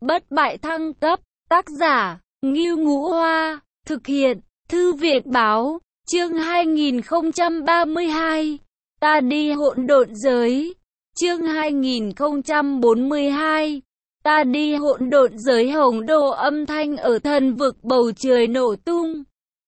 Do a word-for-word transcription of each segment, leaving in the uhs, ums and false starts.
bất bại thăng cấp, tác giả, Ngưu Ngũ Hoa, thực hiện, Thư viện Báo, chương hai nghìn không trăm ba mươi hai, ta đi hỗn độn giới, chương hai nghìn không trăm bốn mươi hai, ta đi hỗn độn giới. Hồng đồ âm thanh ở thần vực bầu trời nổ tung.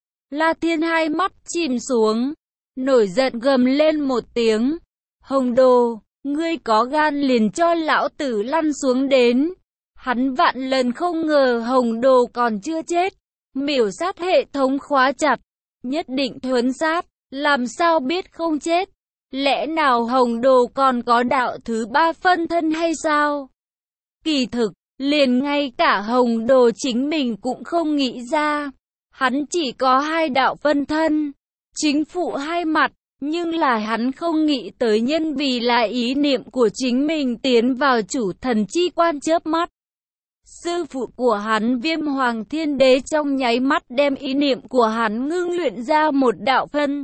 La Thiên hai mắt chìm xuống, nổi giận gầm lên một tiếng. Hồng đồ, ngươi có gan liền cho lão tử lăn xuống đến. Hắn vạn lần không ngờ Hồng đồ còn chưa chết. Miểu sát hệ thống khóa chặt, nhất định thuấn sát, làm sao biết không chết. Lẽ nào Hồng đồ còn có đạo thứ ba phân thân hay sao? Kỳ thực, liền ngay cả Hồng đồ chính mình cũng không nghĩ ra. Hắn chỉ có hai đạo phân thân, chính phụ hai mặt, nhưng là hắn không nghĩ tới nhân vì là ý niệm của chính mình tiến vào chủ thần chi quan chớp mắt. Sư phụ của hắn Viêm Hoàng Thiên Đế trong nháy mắt đem ý niệm của hắn ngưng luyện ra một đạo phân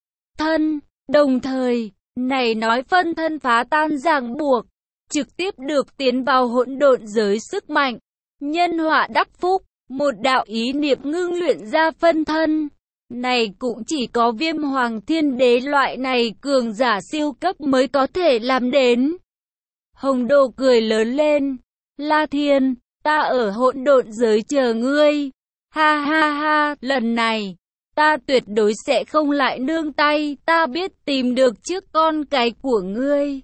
thân, đồng thời, này nói phân thân phá tan ràng buộc, trực tiếp được tiến vào hỗn độn giới sức mạnh, nhân họa đắc phúc, một đạo ý niệm ngưng luyện ra phân thân. Này cũng chỉ có Viêm Hoàng Thiên Đế loại này cường giả siêu cấp mới có thể làm đến. Hồng đồ cười lớn lên, La Thiên, ta ở hỗn độn giới chờ ngươi. Ha ha ha, lần này, ta tuyệt đối sẽ không lại nương tay, ta biết tìm được trước con cái của ngươi.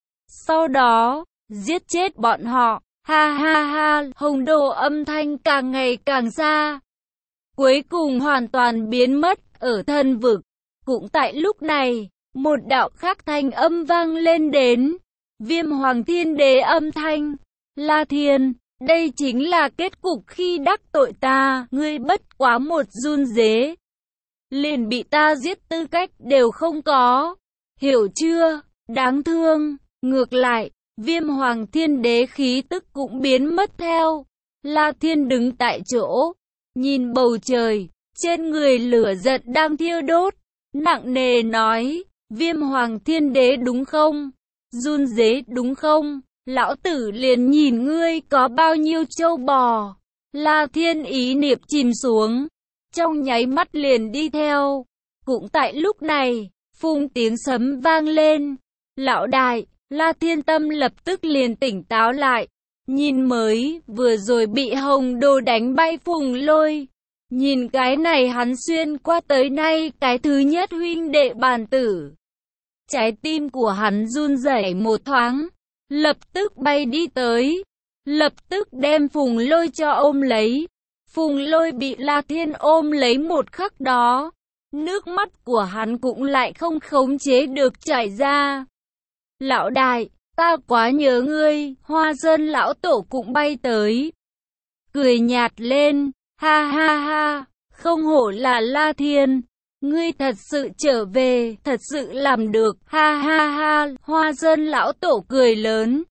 Sau đó, giết chết bọn họ. Ha ha ha, Hồng đồ âm thanh càng ngày càng xa. Cuối cùng hoàn toàn biến mất ở thần vực. Cũng tại lúc này, một đạo khác thanh âm vang lên đến. Viêm Hoàng Thiên Đế âm thanh. La Thiên, đây chính là kết cục khi đắc tội ta. Ngươi bất quá một run dế, liền bị ta giết tư cách đều không có. Hiểu chưa? Đáng thương. Ngược lại, Viêm Hoàng Thiên Đế khí tức cũng biến mất theo. La Thiên đứng tại chỗ, nhìn bầu trời, trên người lửa giận đang thiêu đốt, nặng nề nói, Viêm Hoàng Thiên Đế đúng không? Run dế đúng không? Lão tử liền nhìn ngươi có bao nhiêu trâu bò. La Thiên ý niệm chìm xuống, trong nháy mắt liền đi theo. Cũng tại lúc này, phung tiếng sấm vang lên. Lão đại, La Thiên tâm lập tức liền tỉnh táo lại. Nhìn mới, vừa rồi bị Hồng đồ đánh bay Phùng Lôi. Nhìn cái này hắn xuyên qua tới nay cái thứ nhất huynh đệ bàn tử. Trái tim của hắn run rẩy một thoáng, lập tức bay đi tới. Lập tức đem Phùng Lôi cho ôm lấy. Phùng Lôi bị La Thiên ôm lấy một khắc đó, nước mắt của hắn cũng lại không khống chế được chảy ra. Lão đại, ta quá nhớ ngươi. Hoa Sơn lão tổ cũng bay tới, cười nhạt lên, ha ha ha, không hổ là La Thiên, ngươi thật sự trở về, thật sự làm được, ha ha ha. Hoa Sơn lão tổ cười lớn.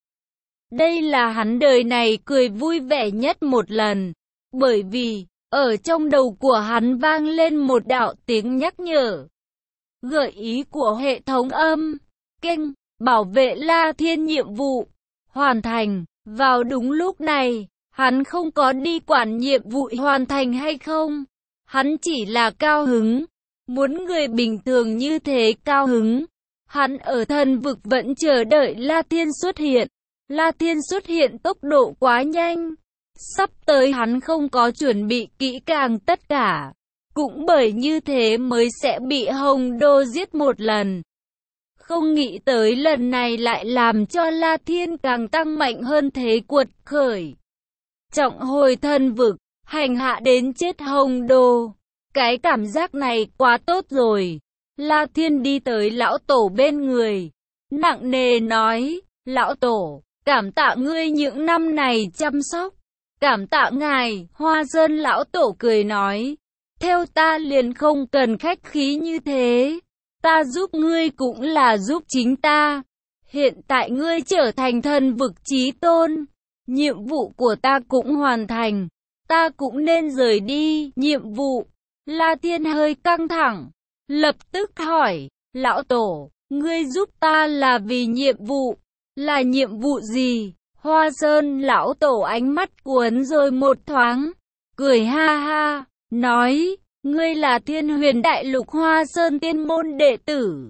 Đây là hắn đời này cười vui vẻ nhất một lần, bởi vì, ở trong đầu của hắn vang lên một đạo tiếng nhắc nhở, gợi ý của hệ thống âm, kênh, bảo vệ La Thiên nhiệm vụ, hoàn thành. Vào đúng lúc này, hắn không có đi quản nhiệm vụ hoàn thành hay không, hắn chỉ là cao hứng, muốn người bình thường như thế cao hứng. Hắn ở thần vực vẫn chờ đợi La Thiên xuất hiện. La Thiên xuất hiện tốc độ quá nhanh, sắp tới hắn không có chuẩn bị kỹ càng tất cả, cũng bởi như thế mới sẽ bị Hồng đồ giết một lần. Không nghĩ tới lần này lại làm cho La Thiên càng tăng mạnh hơn thế, cuột khởi trọng hồi thần vực, hành hạ đến chết Hồng đồ. Cái cảm giác này quá tốt rồi. La Thiên đi tới lão tổ bên người, nặng nề nói, lão tổ, cảm tạ ngươi những năm này chăm sóc. Cảm tạ ngài. Hoa Sơn lão tổ cười nói, theo ta liền không cần khách khí như thế. Ta giúp ngươi cũng là giúp chính ta. Hiện tại ngươi trở thành thần vực chí tôn, nhiệm vụ của ta cũng hoàn thành, ta cũng nên rời đi. Nhiệm vụ? La Thiên hơi căng thẳng, lập tức hỏi, lão tổ, ngươi giúp ta là vì nhiệm vụ, là nhiệm vụ gì? Hoa Sơn lão tổ ánh mắt cuốn rồi một thoáng, cười ha ha, nói, ngươi là Thiên Huyền Đại Lục Hoa Sơn tiên môn đệ tử.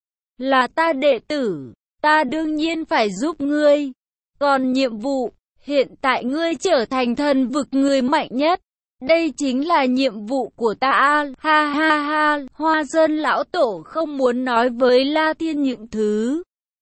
Là ta đệ tử, ta đương nhiên phải giúp ngươi. Còn nhiệm vụ, hiện tại ngươi trở thành thần vực người mạnh nhất. Đây chính là nhiệm vụ của ta. Ha ha ha, Hoa Sơn lão tổ không muốn nói với La Thiên những thứ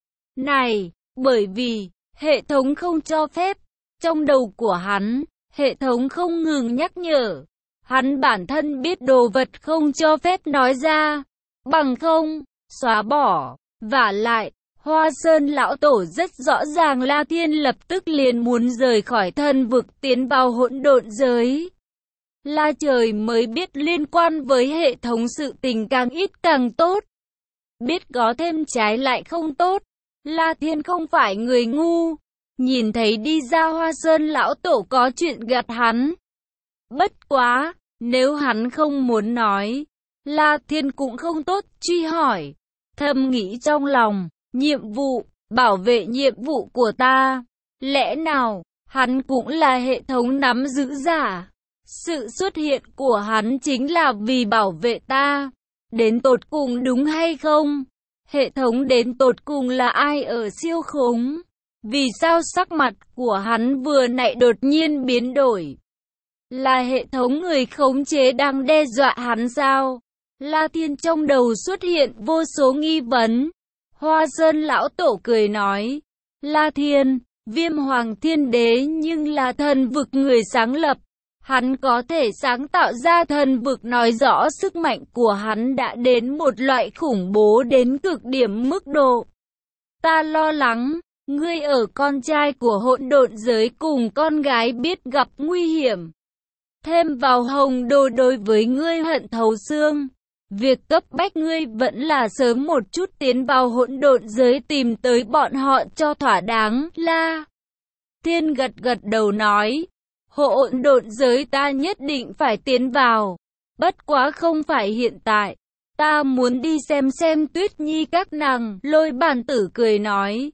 này, bởi vì hệ thống không cho phép. Trong đầu của hắn, hệ thống không ngừng nhắc nhở. Hắn bản thân biết đồ vật không cho phép nói ra, bằng không, xóa bỏ. Vả lại, Hoa Sơn lão tổ rất rõ ràng La Thiên lập tức liền muốn rời khỏi thần vực tiến vào hỗn độn giới. La trời mới biết liên quan với hệ thống sự tình càng ít càng tốt. Biết có thêm trái lại không tốt. La Thiên không phải người ngu. Nhìn thấy đi ra Hoa Sơn lão tổ có chuyện gạt hắn. Bất quá, nếu hắn không muốn nói, La Thiên cũng không tốt truy hỏi. Thầm nghĩ trong lòng, nhiệm vụ, bảo vệ nhiệm vụ của ta. Lẽ nào, hắn cũng là hệ thống nắm giữ giả? Sự xuất hiện của hắn chính là vì bảo vệ ta. Đến tột cùng đúng hay không? Hệ thống đến tột cùng là ai ở siêu khống? Vì sao sắc mặt của hắn vừa nãy đột nhiên biến đổi? Là hệ thống người khống chế đang đe dọa hắn sao? La Thiên trong đầu xuất hiện vô số nghi vấn. Hoa Sơn lão tổ cười nói, La Thiên, Viêm Hoàng Thiên Đế nhưng là thần vực người sáng lập. Hắn có thể sáng tạo ra thần vực, nói rõ sức mạnh của hắn đã đến một loại khủng bố đến cực điểm mức độ. Ta lo lắng, ngươi ở con trai của hỗn độn giới cùng con gái biết gặp nguy hiểm. Thêm vào hồng đồ đối với ngươi hận thấu xương. Việc cấp bách ngươi vẫn là sớm một chút tiến vào hỗn độn giới tìm tới bọn họ cho thỏa đáng. La Thiên gật gật đầu nói, hỗn độn giới ta nhất định phải tiến vào. Bất quá không phải hiện tại. Ta muốn đi xem xem Tuyết Nhi các nàng. Lôi Bàn Tử cười nói,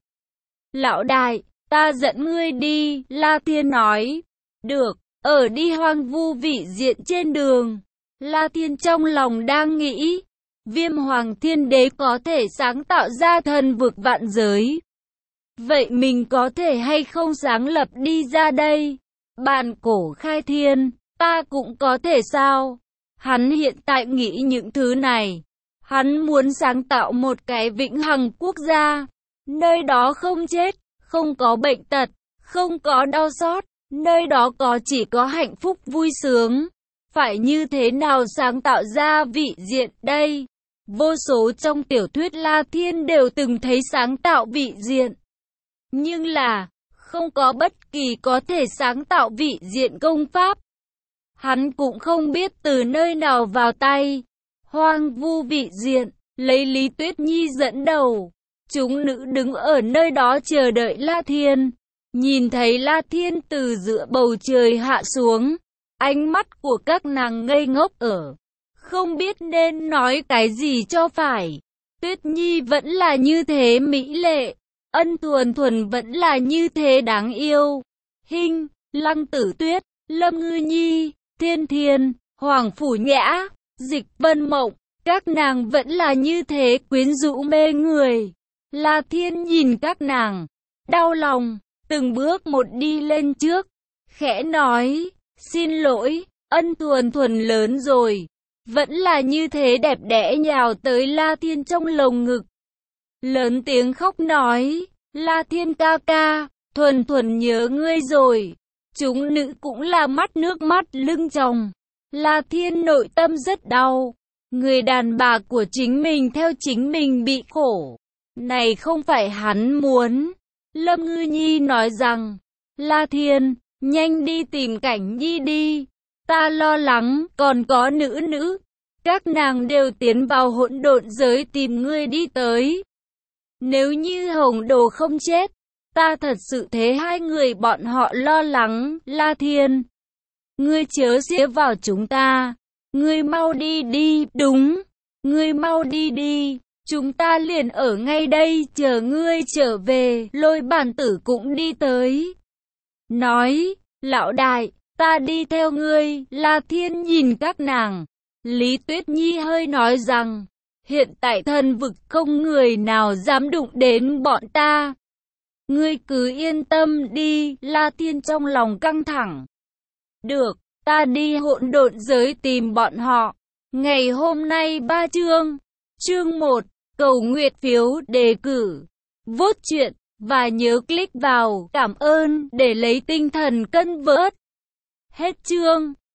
lão đại, ta dẫn ngươi đi. La Thiên nói, được, ở đi hoang vu vị diện trên đường. La Thiên trong lòng đang nghĩ, Viêm Hoàng Thiên Đế có thể sáng tạo ra thần vực vạn giới. Vậy mình có thể hay không sáng lập đi ra đây? Bàn cổ khai thiên, ta cũng có thể sao? Hắn hiện tại nghĩ những thứ này. Hắn muốn sáng tạo một cái vĩnh hằng quốc gia. Nơi đó không chết, không có bệnh tật, không có đau xót. Nơi đó có chỉ có hạnh phúc vui sướng. Phải như thế nào sáng tạo ra vị diện đây? Vô số trong tiểu thuyết La Thiên đều từng thấy sáng tạo vị diện. Nhưng là, không có bất kỳ có thể sáng tạo vị diện công pháp. Hắn cũng không biết từ nơi nào vào tay. Hoang vu vị diện, lấy Lý Tuyết Nhi dẫn đầu. Chúng nữ đứng ở nơi đó chờ đợi La Thiên. Nhìn thấy La Thiên từ giữa bầu trời hạ xuống. Ánh mắt của các nàng ngây ngốc ở. Không biết nên nói cái gì cho phải. Tuyết Nhi vẫn là như thế mỹ lệ. Ân Thuần Thuần vẫn là như thế đáng yêu. Hinh, Lăng Tử Tuyết, Lâm Ngư Nhi, Thiên Thiên, Hoàng Phủ Nhã, Dịch Vân Mộng. Các nàng vẫn là như thế quyến rũ mê người. La Thiên nhìn các nàng, đau lòng, từng bước một đi lên trước. Khẽ nói, xin lỗi, Ân Thuần Thuần lớn rồi. Vẫn là như thế đẹp đẽ nhào tới La Thiên trong lồng ngực. Lớn tiếng khóc nói, La Thiên ca ca, Thuần Thuần nhớ ngươi rồi. Chúng nữ cũng là mắt nước mắt lưng tròng. La Thiên nội tâm rất đau. Người đàn bà của chính mình theo chính mình bị khổ. Này không phải hắn muốn. Lâm Ngư Nhi nói rằng, La Thiên, nhanh đi tìm Cảnh Nhi đi. Ta lo lắng, còn có nữ nữ. Các nàng đều tiến vào hỗn độn giới tìm ngươi đi tới. Nếu như Hồng Đồ không chết, ta thật sự thế hai người bọn họ lo lắng. La Thiên, ngươi chớ xía vào chúng ta. Ngươi mau đi đi, đúng. Ngươi mau đi đi. chúng ta liền ở ngay đây chờ ngươi trở về. Lôi bản tử cũng đi tới, nói, lão đại, ta đi theo ngươi. La Thiên nhìn các nàng, Lý Tuyết Nhi hơi nói rằng, hiện tại thần vực không người nào dám đụng đến bọn ta. Ngươi cứ yên tâm đi. La Thiên trong lòng căng thẳng. Được, ta đi hỗn độn giới tìm bọn họ. Ngày hôm nay ba chương. Chương một, cầu nguyện phiếu đề cử. Vote chuyện, và nhớ click vào cảm ơn để lấy tinh thần cân vớt. Hết chương.